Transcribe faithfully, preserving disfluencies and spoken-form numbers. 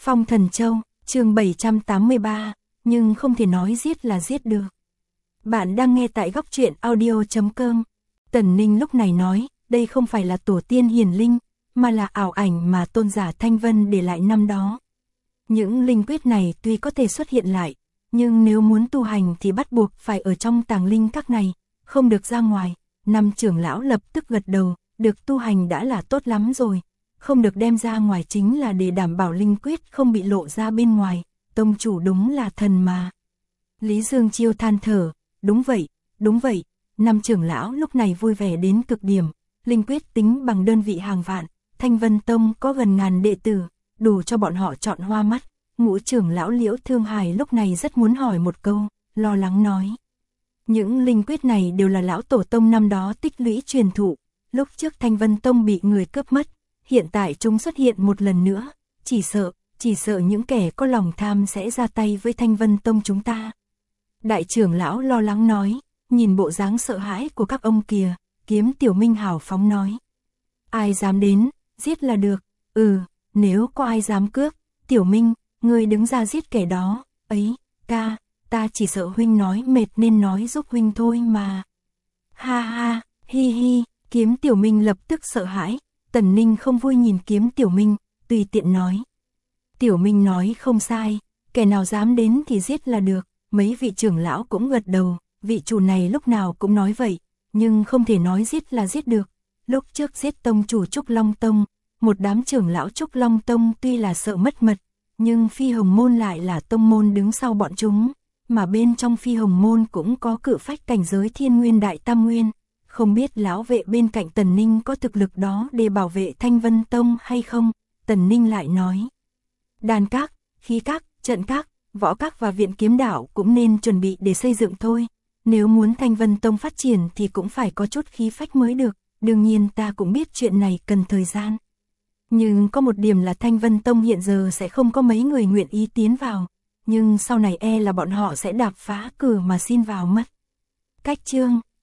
Phong Thần Châu, chương bảy trăm tám mươi ba, nhưng không thể nói giết là giết được. Bạn đang nghe tại góc truyện audio chấm com. Tần Ninh lúc này nói, đây không phải là tổ tiên hiển linh, mà là ảo ảnh mà tôn giả Thanh Vân để lại năm đó. Những linh quyết này tuy có thể xuất hiện lại, nhưng nếu muốn tu hành thì bắt buộc phải ở trong tàng linh các này, không được ra ngoài. Năm trưởng lão lập tức gật đầu, được tu hành đã là tốt lắm rồi, không được đem ra ngoài chính là để đảm bảo linh quyết không bị lộ ra bên ngoài, tông chủ đúng là thần mà. Lý Dương Chiêu than thở, đúng vậy, đúng vậy, năm trưởng lão lúc này vui vẻ đến cực điểm, linh quyết tính bằng đơn vị hàng vạn, Thanh Vân Tông có gần ngàn đệ tử, đủ cho bọn họ chọn hoa mắt. Ngũ trưởng lão Liễu Thương Hải lúc này rất muốn hỏi một câu, lo lắng nói. Những linh quyết này đều là lão tổ tông năm đó tích lũy truyền thụ, lúc trước Thanh Vân Tông bị người cướp mất, hiện tại chúng xuất hiện một lần nữa, chỉ sợ, chỉ sợ những kẻ có lòng tham sẽ ra tay với Thanh Vân Tông chúng ta. Đại trưởng lão lo lắng nói, nhìn bộ dáng sợ hãi của các ông kìa, Kiếm Tiểu Minh hào phóng nói. Ai dám đến, giết là được, ừ, nếu có ai dám cướp, Tiểu Minh, ngươi đứng ra giết kẻ đó, ấy, ca, ta chỉ sợ huynh nói mệt nên nói giúp huynh thôi mà. Ha ha, hi hi, Kiếm Tiểu Minh lập tức sợ hãi, Tần Ninh không vui nhìn Kiếm Tiểu Minh, tùy tiện nói. Tiểu Minh nói không sai, kẻ nào dám đến thì giết là được, mấy vị trưởng lão cũng gật đầu, vị chủ này lúc nào cũng nói vậy, nhưng không thể nói giết là giết được. Lúc trước giết tông chủ Trúc Long Tông, một đám trưởng lão Trúc Long Tông tuy là sợ mất mật, nhưng Phi Hồng Môn lại là tông môn đứng sau bọn chúng, mà bên trong Phi Hồng Môn cũng có cự phách cảnh giới Thiên Nguyên Đại Tam Nguyên, không biết lão vệ bên cạnh Tần Ninh có thực lực đó để bảo vệ Thanh Vân Tông hay không. Tần Ninh lại nói, đan các, khí các, trận các, võ các và viện kiếm đạo cũng nên chuẩn bị để xây dựng thôi, nếu muốn Thanh Vân Tông phát triển thì cũng phải có chút khí phách mới được, đương nhiên ta cũng biết chuyện này cần thời gian. Nhưng có một điểm là Thanh Vân Tông hiện giờ sẽ không có mấy người nguyện ý tiến vào, nhưng sau này e là bọn họ sẽ đạp phá cửa mà xin vào mất. Cách chương